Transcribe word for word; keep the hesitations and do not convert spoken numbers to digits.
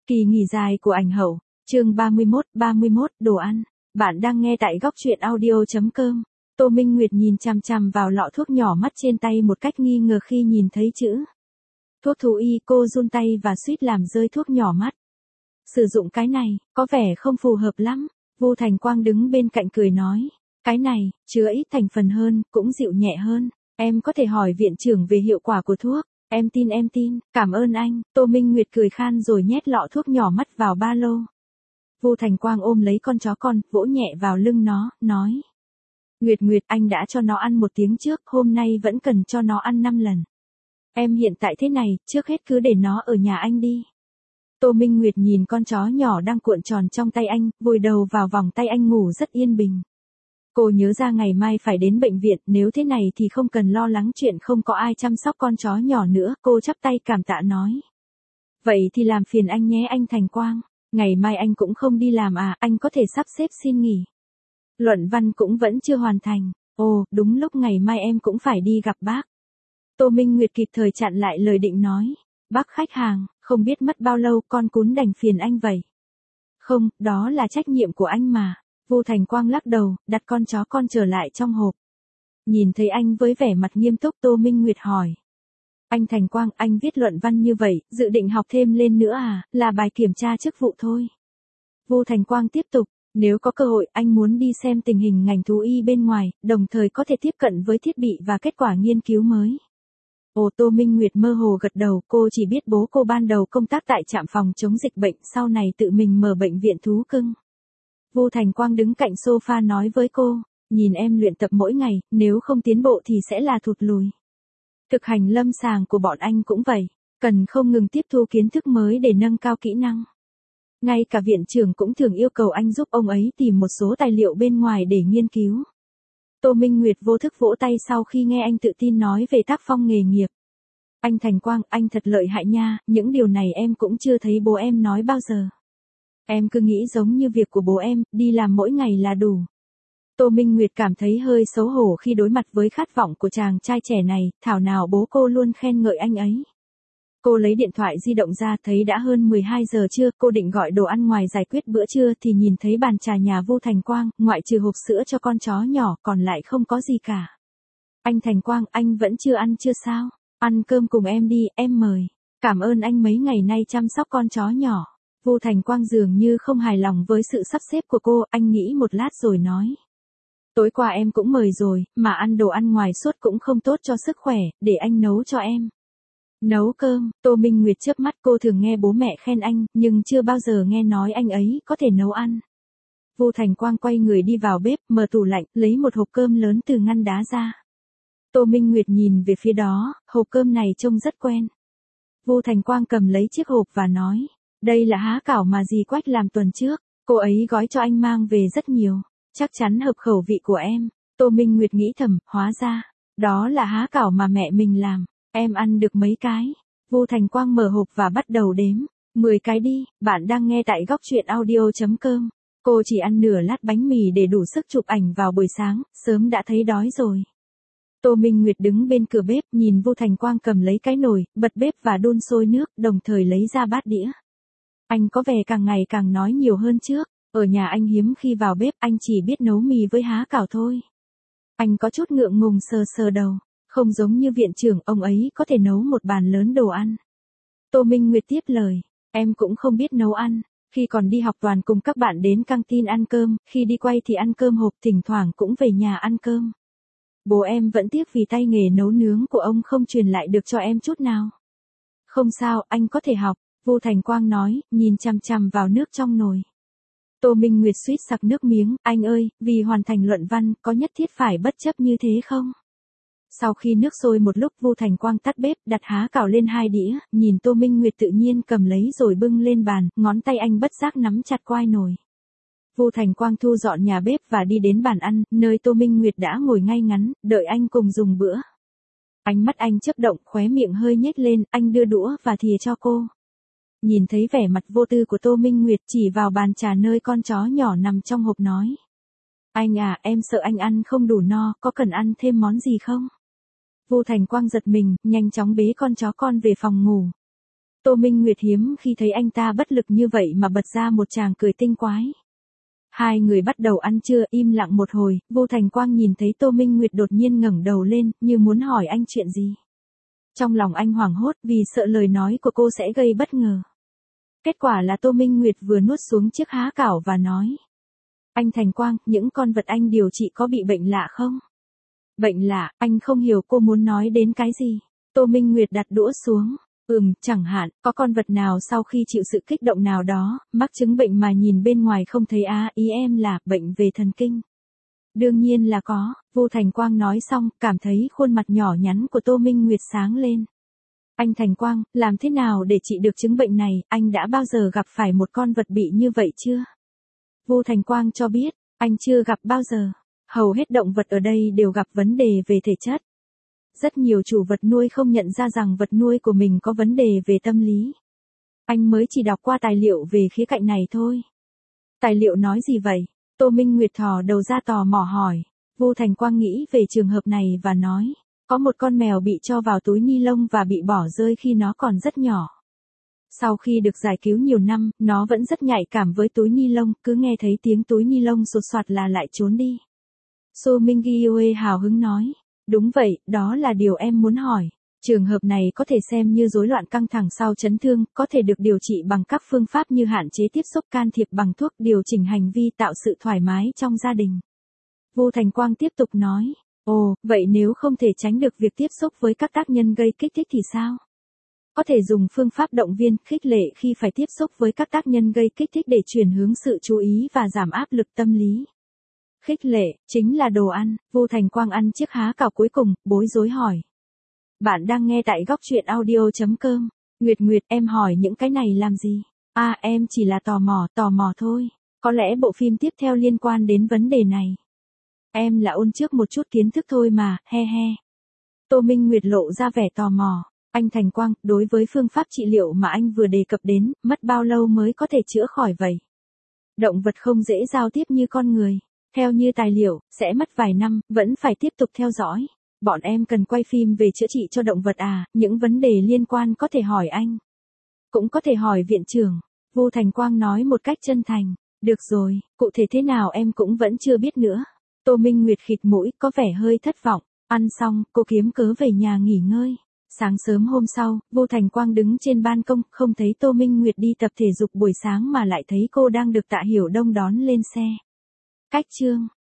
Kỳ nghỉ dài của ảnh hậu, chương ba mươi mốt, ba mươi mốt, đồ ăn. Bạn đang nghe tại góc truyện audio.com. Tô Minh Nguyệt nhìn chằm chằm vào lọ thuốc nhỏ mắt trên tay một cách nghi ngờ khi nhìn thấy chữ thuốc thú y, cô run tay và suýt làm rơi thuốc nhỏ mắt. Sử dụng cái này, có vẻ không phù hợp lắm. Vu Thành Quang đứng bên cạnh cười nói, cái này, chứa ít thành phần hơn, cũng dịu nhẹ hơn. Em có thể hỏi viện trưởng về hiệu quả của thuốc. Em tin em tin, cảm ơn anh. Tô Minh Nguyệt cười khan rồi nhét lọ thuốc nhỏ mắt vào ba lô. Vu Thành Quang ôm lấy con chó con, vỗ nhẹ vào lưng nó, nói. Nguyệt Nguyệt, anh đã cho nó ăn một tiếng trước, hôm nay vẫn cần cho nó ăn năm lần. Em hiện tại thế này, trước hết cứ để nó ở nhà anh đi. Tô Minh Nguyệt nhìn con chó nhỏ đang cuộn tròn trong tay anh, vùi đầu vào vòng tay anh ngủ rất yên bình. Cô nhớ ra ngày mai phải đến bệnh viện, nếu thế này thì không cần lo lắng chuyện không có ai chăm sóc con chó nhỏ nữa, cô chắp tay cảm tạ nói. Vậy thì làm phiền anh nhé anh Thành Quang, ngày mai anh cũng không đi làm à, anh có thể sắp xếp xin nghỉ. Luận văn cũng vẫn chưa hoàn thành, ồ, đúng lúc ngày mai em cũng phải đi gặp bác. Tô Minh Nguyệt kịp thời chặn lại lời định nói, bác khách hàng, không biết mất bao lâu con cún đành phiền anh vậy. Không, đó là trách nhiệm của anh mà. Vu Thành Quang lắc đầu, đặt con chó con trở lại trong hộp. Nhìn thấy anh với vẻ mặt nghiêm túc, Tô Minh Nguyệt hỏi. Anh Thành Quang, anh viết luận văn như vậy, dự định học thêm lên nữa à, là bài kiểm tra chức vụ thôi. Vu Thành Quang tiếp tục, nếu có cơ hội, anh muốn đi xem tình hình ngành thú y bên ngoài, đồng thời có thể tiếp cận với thiết bị và kết quả nghiên cứu mới. Ồ, Tô Minh Nguyệt mơ hồ gật đầu, cô chỉ biết bố cô ban đầu công tác tại trạm phòng chống dịch bệnh, sau này tự mình mở bệnh viện thú cưng. Vu Thành Quang đứng cạnh sofa nói với cô, nhìn em luyện tập mỗi ngày, nếu không tiến bộ thì sẽ là thụt lùi. Thực hành lâm sàng của bọn anh cũng vậy, cần không ngừng tiếp thu kiến thức mới để nâng cao kỹ năng. Ngay cả viện trưởng cũng thường yêu cầu anh giúp ông ấy tìm một số tài liệu bên ngoài để nghiên cứu. Tô Minh Nguyệt vô thức vỗ tay sau khi nghe anh tự tin nói về tác phong nghề nghiệp. Anh Thành Quang, anh thật lợi hại nha, những điều này em cũng chưa thấy bố em nói bao giờ. Em cứ nghĩ giống như việc của bố em, đi làm mỗi ngày là đủ. Tô Minh Nguyệt cảm thấy hơi xấu hổ khi đối mặt với khát vọng của chàng trai trẻ này, thảo nào bố cô luôn khen ngợi anh ấy. Cô lấy điện thoại di động ra, thấy đã hơn mười hai giờ trưa, cô định gọi đồ ăn ngoài giải quyết bữa trưa thì nhìn thấy bàn trà nhà Vu Thành Quang, ngoại trừ hộp sữa cho con chó nhỏ, còn lại không có gì cả. Anh Thành Quang, anh vẫn chưa ăn chưa sao? Ăn cơm cùng em đi, em mời. Cảm ơn anh mấy ngày nay chăm sóc con chó nhỏ. Vu Thành Quang dường như không hài lòng với sự sắp xếp của cô, anh nghĩ một lát rồi nói. Tối qua em cũng mời rồi, mà ăn đồ ăn ngoài suốt cũng không tốt cho sức khỏe, để anh nấu cho em. Nấu cơm, Tô Minh Nguyệt chớp mắt, cô thường nghe bố mẹ khen anh, nhưng chưa bao giờ nghe nói anh ấy có thể nấu ăn. Vu Thành Quang quay người đi vào bếp, mở tủ lạnh, lấy một hộp cơm lớn từ ngăn đá ra. Tô Minh Nguyệt nhìn về phía đó, hộp cơm này trông rất quen. Vu Thành Quang cầm lấy chiếc hộp và nói. Đây là há cảo mà dì Quách làm tuần trước, cô ấy gói cho anh mang về rất nhiều, chắc chắn hợp khẩu vị của em. Tô Minh Nguyệt nghĩ thầm, hóa ra, đó là há cảo mà mẹ mình làm, em ăn được mấy cái. Vu Thành Quang mở hộp và bắt đầu đếm, mười cái đi, bạn đang nghe tại góc truyện audio.com. Cô chỉ ăn nửa lát bánh mì để đủ sức chụp ảnh vào buổi sáng, sớm đã thấy đói rồi. Tô Minh Nguyệt đứng bên cửa bếp, nhìn Vu Thành Quang cầm lấy cái nồi, bật bếp và đun sôi nước, đồng thời lấy ra bát đĩa. Anh có vẻ càng ngày càng nói nhiều hơn trước, ở nhà anh hiếm khi vào bếp, anh chỉ biết nấu mì với há cảo thôi. Anh có chút ngượng ngùng sờ sờ đầu, không giống như viện trưởng, ông ấy có thể nấu một bàn lớn đồ ăn. Tô Minh Nguyệt tiếp lời, em cũng không biết nấu ăn, khi còn đi học toàn cùng các bạn đến căng tin ăn cơm, khi đi quay thì ăn cơm hộp, thỉnh thoảng cũng về nhà ăn cơm. Bố em vẫn tiếc vì tay nghề nấu nướng của ông không truyền lại được cho em chút nào. Không sao, anh có thể học. Vu Thành Quang nói, nhìn chằm chằm vào nước trong nồi. Tô Minh Nguyệt suýt sặc nước miếng, anh ơi, vì hoàn thành luận văn, có nhất thiết phải bất chấp như thế không? Sau khi nước sôi một lúc, Vu Thành Quang tắt bếp, đặt há cảo lên hai đĩa, nhìn Tô Minh Nguyệt tự nhiên cầm lấy rồi bưng lên bàn, ngón tay anh bất giác nắm chặt quai nồi. Vu Thành Quang thu dọn nhà bếp và đi đến bàn ăn, nơi Tô Minh Nguyệt đã ngồi ngay ngắn, đợi anh cùng dùng bữa. Ánh mắt anh chớp động, khóe miệng hơi nhếch lên, anh đưa đũa và thìa cho cô. Nhìn thấy vẻ mặt vô tư của Tô Minh Nguyệt, chỉ vào bàn trà nơi con chó nhỏ nằm trong hộp nói. Anh à, em sợ anh ăn không đủ no, có cần ăn thêm món gì không? Vu Thành Quang giật mình, nhanh chóng bế con chó con về phòng ngủ. Tô Minh Nguyệt hiếm khi thấy anh ta bất lực như vậy mà bật ra một tràng cười tinh quái. Hai người bắt đầu ăn trưa, im lặng một hồi, Vô Thành Quang nhìn thấy Tô Minh Nguyệt đột nhiên ngẩng đầu lên, như muốn hỏi anh chuyện gì. Trong lòng anh hoảng hốt vì sợ lời nói của cô sẽ gây bất ngờ. Kết quả là Tô Minh Nguyệt vừa nuốt xuống chiếc há cảo và nói. Anh Thành Quang, những con vật anh điều trị có bị bệnh lạ không? Bệnh lạ, anh không hiểu cô muốn nói đến cái gì. Tô Minh Nguyệt đặt đũa xuống. Ừm, chẳng hạn, có con vật nào sau khi chịu sự kích động nào đó, mắc chứng bệnh mà nhìn bên ngoài không thấy á, ý em là bệnh về thần kinh. Đương nhiên là có, Vô Thành Quang nói xong, cảm thấy khuôn mặt nhỏ nhắn của Tô Minh Nguyệt sáng lên. Anh Thành Quang, làm thế nào để trị được chứng bệnh này, anh đã bao giờ gặp phải một con vật bị như vậy chưa? Vô Thành Quang cho biết, anh chưa gặp bao giờ. Hầu hết động vật ở đây đều gặp vấn đề về thể chất. Rất nhiều chủ vật nuôi không nhận ra rằng vật nuôi của mình có vấn đề về tâm lý. Anh mới chỉ đọc qua tài liệu về khía cạnh này thôi. Tài liệu nói gì vậy? Tô Minh Nguyệt thò đầu ra tò mò hỏi. Vô Thành Quang nghĩ về trường hợp này và nói, có một con mèo bị cho vào túi ni lông và bị bỏ rơi khi nó còn rất nhỏ. Sau khi được giải cứu nhiều năm, nó vẫn rất nhạy cảm với túi ni lông, cứ nghe thấy tiếng túi ni lông sột soạt là lại trốn đi. So Minh Gioe hào hứng nói. Đúng vậy, đó là điều em muốn hỏi. Trường hợp này có thể xem như rối loạn căng thẳng sau chấn thương, có thể được điều trị bằng các phương pháp như hạn chế tiếp xúc, can thiệp bằng thuốc, điều chỉnh hành vi, tạo sự thoải mái trong gia đình. Vô Thành Quang tiếp tục nói, ồ, vậy nếu không thể tránh được việc tiếp xúc với các tác nhân gây kích thích thì sao? Có thể dùng phương pháp động viên, khích lệ khi phải tiếp xúc với các tác nhân gây kích thích để chuyển hướng sự chú ý và giảm áp lực tâm lý. Khích lệ, chính là đồ ăn. Vô Thành Quang ăn chiếc há cảo cuối cùng, bối rối hỏi. Bạn đang nghe tại góc truyện audio.com. Nguyệt Nguyệt, em hỏi những cái này làm gì? À, em chỉ là tò mò, tò mò thôi. Có lẽ bộ phim tiếp theo liên quan đến vấn đề này. Em là ôn trước một chút kiến thức thôi mà, he he. Tô Minh Nguyệt lộ ra vẻ tò mò. Anh Thành Quang, đối với phương pháp trị liệu mà anh vừa đề cập đến, mất bao lâu mới có thể chữa khỏi vậy? Động vật không dễ giao tiếp như con người. Theo như tài liệu, sẽ mất vài năm, vẫn phải tiếp tục theo dõi. Bọn em cần quay phim về chữa trị cho động vật à, những vấn đề liên quan có thể hỏi anh. Cũng có thể hỏi viện trưởng. Vô Thành Quang nói một cách chân thành. Được rồi, cụ thể thế nào em cũng vẫn chưa biết nữa. Tô Minh Nguyệt khịt mũi, có vẻ hơi thất vọng. Ăn xong, cô kiếm cớ về nhà nghỉ ngơi. Sáng sớm hôm sau, Vô Thành Quang đứng trên ban công, không thấy Tô Minh Nguyệt đi tập thể dục buổi sáng mà lại thấy cô đang được Tạ Hiểu Đông đón lên xe. Cách chương